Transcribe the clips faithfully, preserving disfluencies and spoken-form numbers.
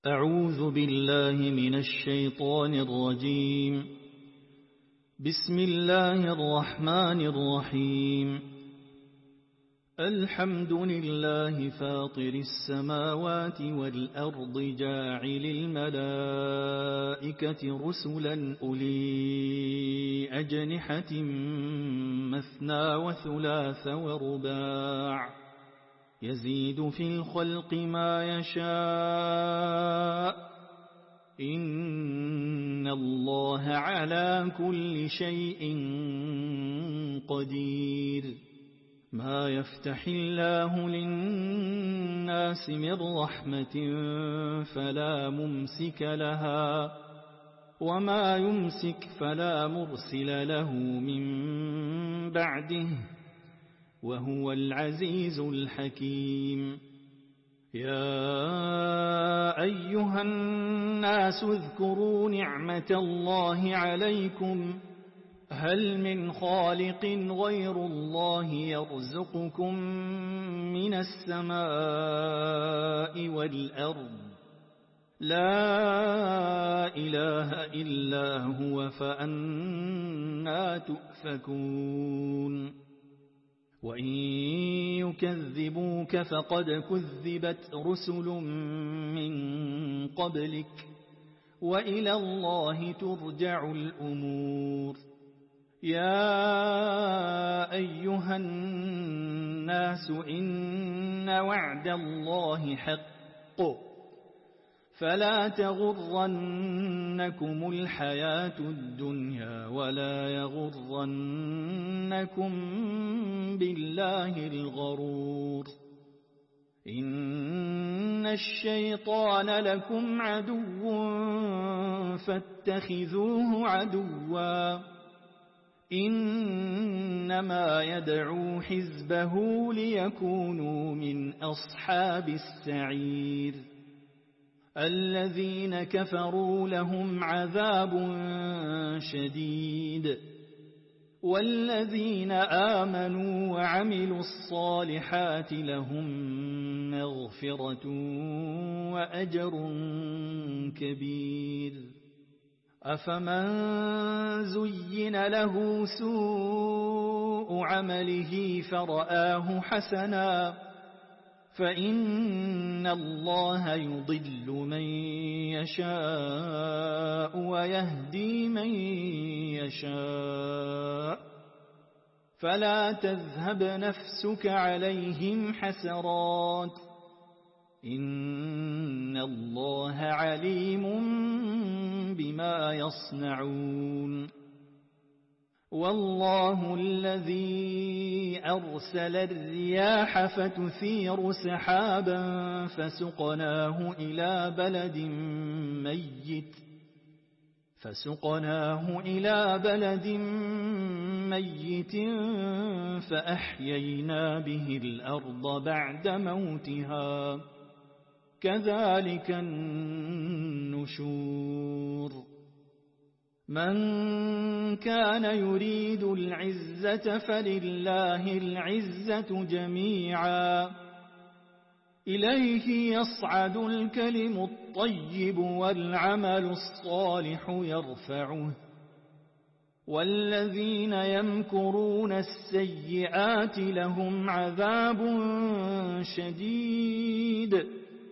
أعوذ بالله من الشيطان الرجيم. بسم الله الرحمن الرحيم. الحمد لله فاطر السماوات والأرض جاعل الملائكة رسلا أولي أجنحة مثنى وثلاث ورباع يزيد في الخلق ما يشاء إن الله على كل شيء قدير. ما يفتح الله للناس من رحمة فلا ممسك لها وما يمسك فلا مرسل له من بعده وهو العزيز الحكيم. يا أيها الناس اذكروا نعمة الله عليكم هل من خالق غير الله يرزقكم من السماء والأرض لا إله إلا هو فأنى تؤفكون. وإن يكذبوك فقد كذبت رسل من قبلك وإلى الله ترجع الأمور. يا أيها الناس إن وعد الله حق فلا تغرنكم الحياة الدنيا ولا يغرنكم بالله الغرور. إن الشيطان لكم عدو فاتخذوه عدوا إنما يدعو حزبه ليكونوا من أصحاب السعير. الذين كفروا لهم عذاب شديد والذين آمنوا وعملوا الصالحات لهم مغفرة وأجر كبير. أفمن زين له سوء عمله فرآه حسنا فإن الله يضل من يشاء ويهدي من يشاء فلا تذهب نفسك عليهم حسرات إن الله عليم بما يصنعون. والله الذي أرسل الرياح فتثير سحابا فسقناه إلى بلد ميت فسقناه إلى بلد ميت فأحيينا به الأرض بعد موتها كذلك النشور. من كان يريد العزة فلله العزة جميعا إليه يصعد الكلم الطيب والعمل الصالح يرفعه والذين يمكرون السيئات لهم عذاب شديد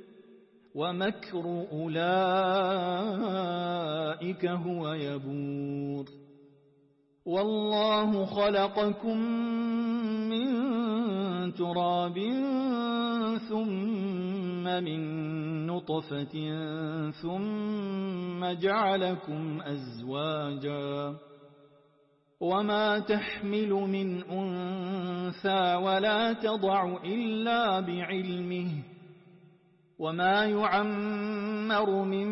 ومكر أولئك هو يبور. والله خلقكم من تراب ثم من نطفة ثم جعلكم أزواجا وما تحمل من أنثى ولا تضع إلا بعلمه وما يعمر من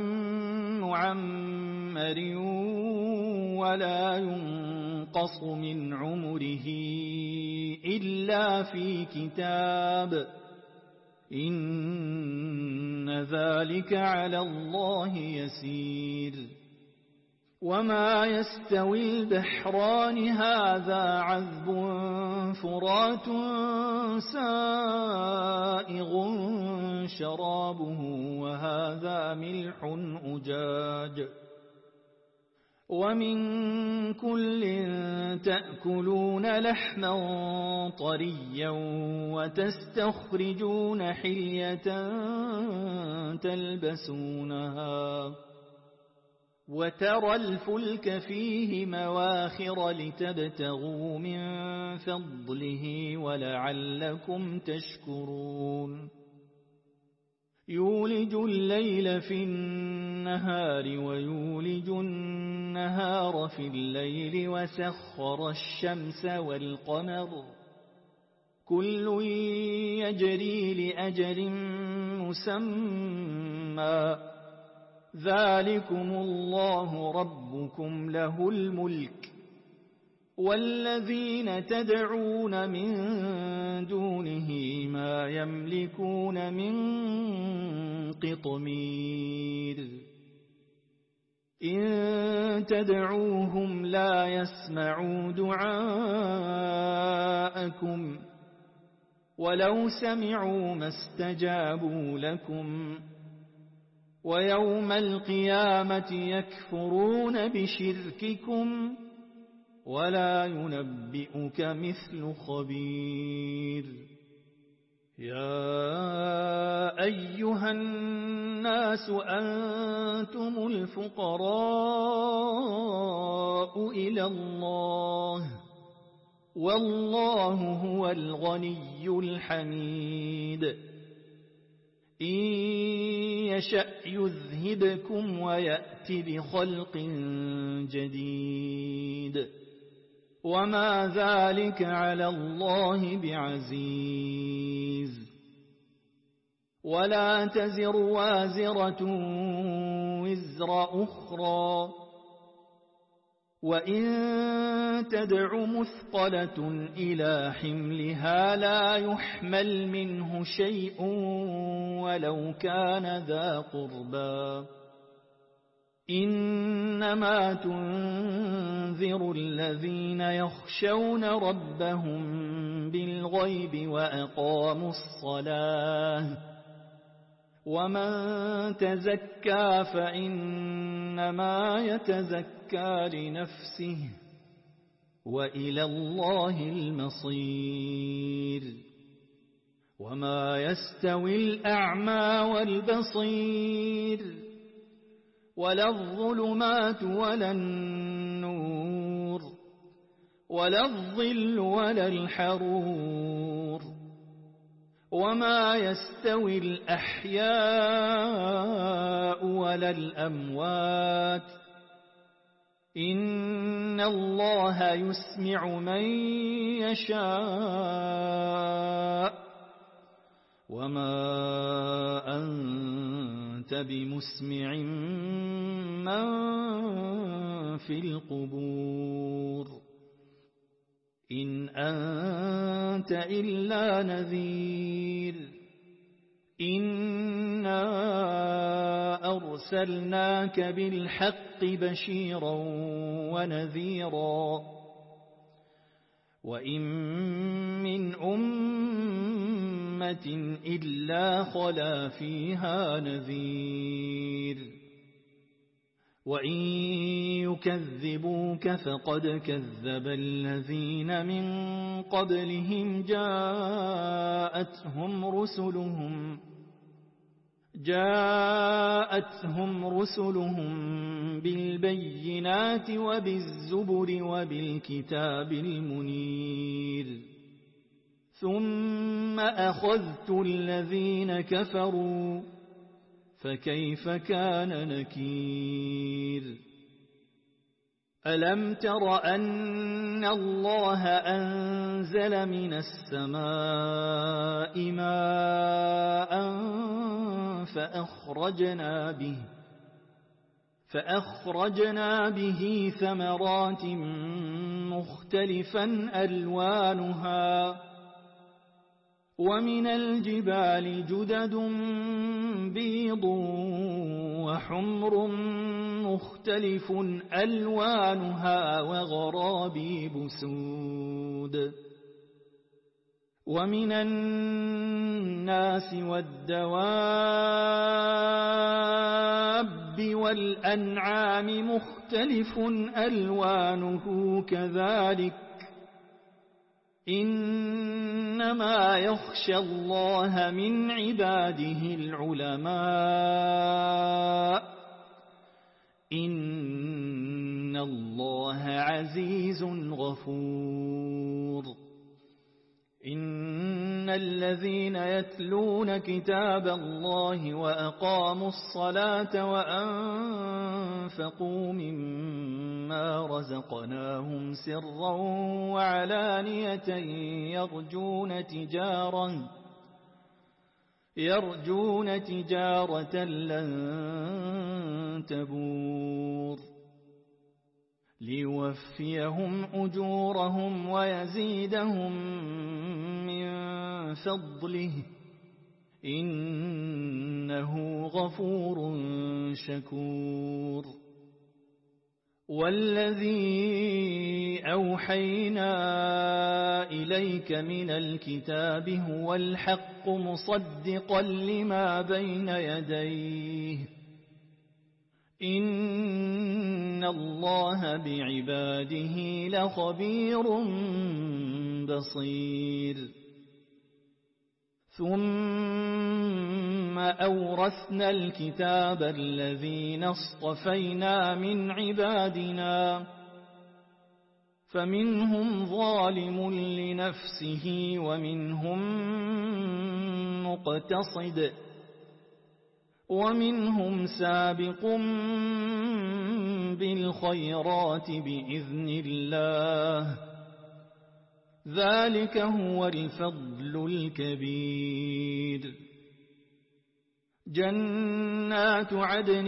معمر ولا ينقص من عمره إلا في كتاب إن ذلك على الله يسير. وما يستوي البحران هذا عذب فرات سائغ شرابه وهذا ملح أجاج ومن كل تأكلون لحما طريا وتستخرجون حلية تلبسونها وترى الفلك فيه مواخر لتبتغوا من فضله ولعلكم تشكرون يولج الليل في النهار ويولج النهار في الليل وسخر الشمس والقمر كل يجري لأجل مسمى ذلكم الله ربكم له الملك والذين تدعون من دونه ما يملكون من قطمير إن تدعوهم لا يسمعوا دعاءكم ولو سمعوا ما استجابوا لكم ويوم القيامة يكفرون بشرككم ولا ينبئك مثل خبير يا أيها الناس أنتم الفقراء إلى الله والله هو الغني الحميد إن يشأ يذهبكم ويأت بخلق جديد وما ذلك على الله بعزيز ولا تزر وازرة وزر أخرى وإن تدع مثقلة إلى حملها لا يحمل منه شيء ولو كان ذا قربى إنما تنذر الذين يخشون ربهم بالغيب وأقاموا الصلاة ومن تزكى فإنما يتزكى لنفسه وإلى الله المصير وما يستوي الأعمى والبصير ولا الظلمات ولا النور ولا الظل ولا الحرور وما يستوي الأحياء ولا الأموات إن الله يسمع من يشاء وما أنت بمسمع من في القبور إن أنت إلا نذير إنا أرسلناك بالحق بشيرا ونذيرا وإن من أمة إلا خلا فيها نذير وإن يكذبوك فقد كذب الذين من قبلهم جاءتهم رسلهم جاءتهم رسلهم بالبينات وبالزبر وبالكتاب المنير ثم أخذت الذين كفروا فكيف كان نكير ألم تر أن الله أنزل من السماء ماء فأخرجنا به فأخرجنا به ثمرات مختلفا ألوانها ومن الجبال جدد بيض وحمر مختلف ألوانها وغرابيب سود ومن الناس والدواب والأنعام مختلف ألوانه كذلك إنما يخشى الله من عباده العلماء إن الله عزيز غفور إن الذين يتلون كتاب الله وأقاموا الصلاة وأنفقوا مما رزقناهم سرا وعلانية يرجون تجارة يرجون تجارة لن تبور ليوفيهم أجورهم ويزيدهم من فضله إنه غفور شكور والذي أوحينا إليك من الكتاب هو الحق مصدقا لما بين يديه إن الله بعباده لخبير بصير ثم أورثنا الكتاب الذين اصطفينا من عبادنا فمنهم ظالم لنفسه ومنهم مقتصد ومنهم سابق بالخيرات بإذن الله ذلك هو الفضل الكبير جنات عدن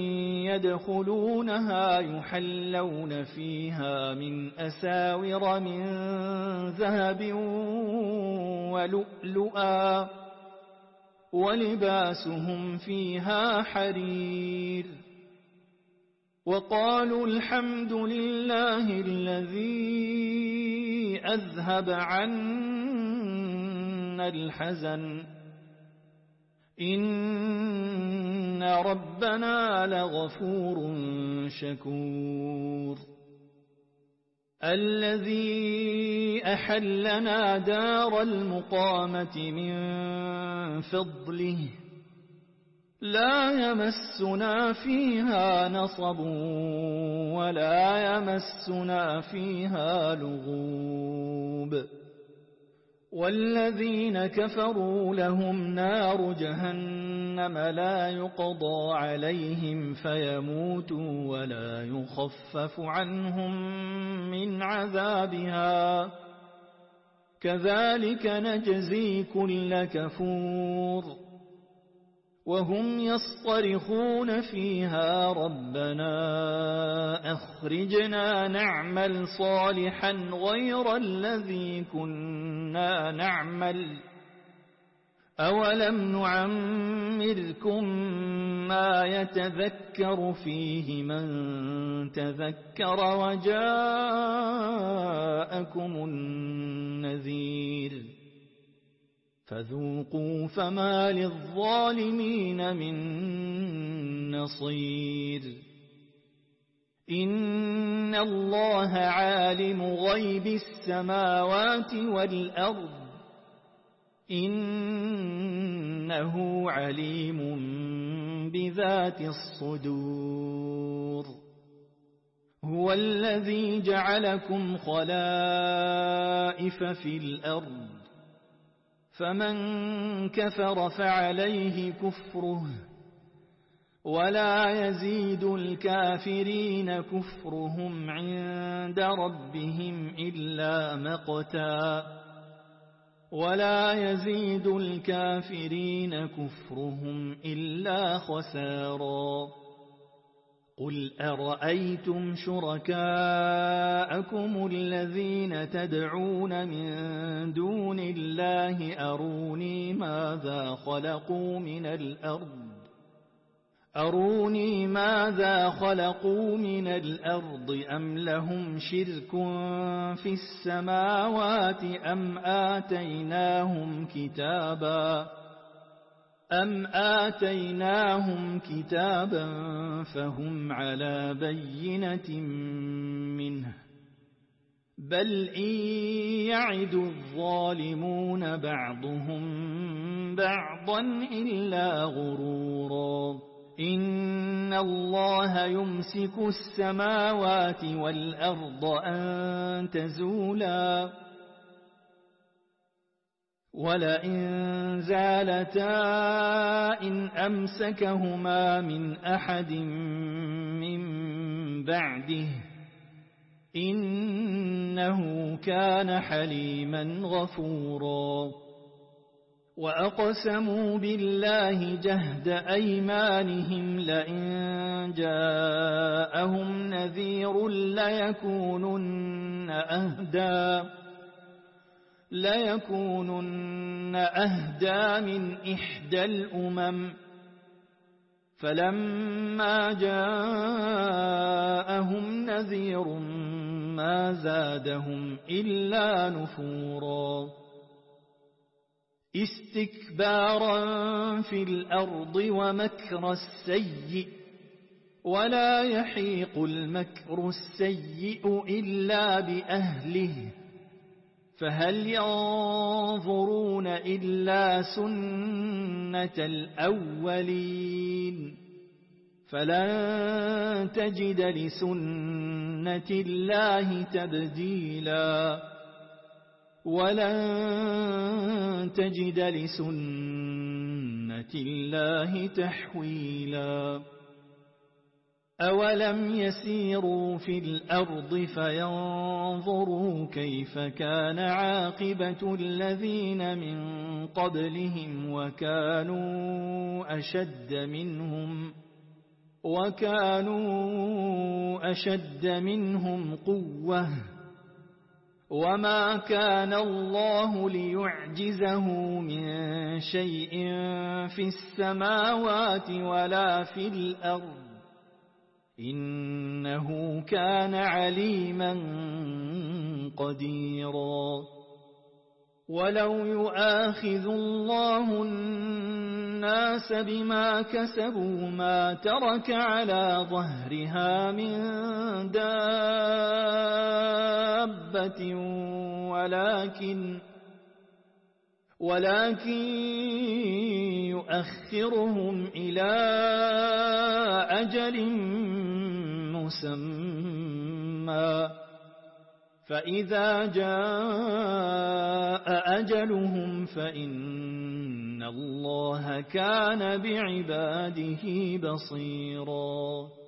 يدخلونها يحلون فيها من أساور من ذهب ولؤلؤا ولباسهم فيها حرير وقالوا الحمد لله الذي أذهب عنا الحزن إن ربنا لغفور شكور الذي أحلنا دار المقامة من فضله لا يمسنا فيها نصب ولا يمسنا فيها لغوب والذين كفروا لهم نار جهنم لا يقضى عليهم فيموتوا ولا يخفف عنهم من عذابها كذلك نجزي كل كفور وهم يصطرخون فيها ربنا أخرجنا نعمل صالحا غير الذي كنا نعمل أولم نعمركم ما يتذكر فيه من تذكر وجاءكم النذير فذوقوا فما للظالمين من نصير إن الله عالم غيب السماوات والأرض إنه عليم بذات الصدور هو الذي جعلكم خلائف في الأرض فمن كفر فعليه كفره ولا يزيد الكافرين كفرهم عند ربهم إلا مقتا ولا يزيد الكافرين كفرهم إلا خسارا قل أرأيتم شركاءكم الذين تدعون من دون الله أروني ماذا خلقوا من الأرض أروني ماذا خلقوا من الأرض أم لهم شرك في السماوات أم آتيناهم كتابا أم آتيناهم كتابا فهم على بينة منه بل إن يعد الظالمون بعضهم بعضا إلا غرورا إن الله يمسك السماوات والأرض أن تزولا ولئن زالتا إن أمسكهما من أحد من بعده إنه كان حليما غفورا وأقسموا بالله جهد أيمانهم لئن جاءهم نذير ليكونن أهدى ليكونن أهدى من إحدى الأمم فلما جاءهم نذير ما زادهم إلا نفورا استكبارا في الأرض ومكر السيء ولا يحيق المكر السيء إلا بأهله فهل ينظرون إلا سنة الأولين فلن تجد لسنة الله تبديلا ولن تجد لسنة الله تحويلا أولم يسيروا في الأرض فينظروا كيف كان عاقبة الذين من قبلهم وكانوا أشد منهم وكانوا أشد منهم قوة وما كان الله ليعجزه من شيء في السماوات ولا في الأرض إنه كان عليما قديرا ولو يؤاخذ الله الناس بما كسبوا ما ترك على ظهرها من دابة ولكن ولكن يؤخرهم إلى أجل مسمى فإذا جاء أجلهم فإن الله كان بعباده بصيرا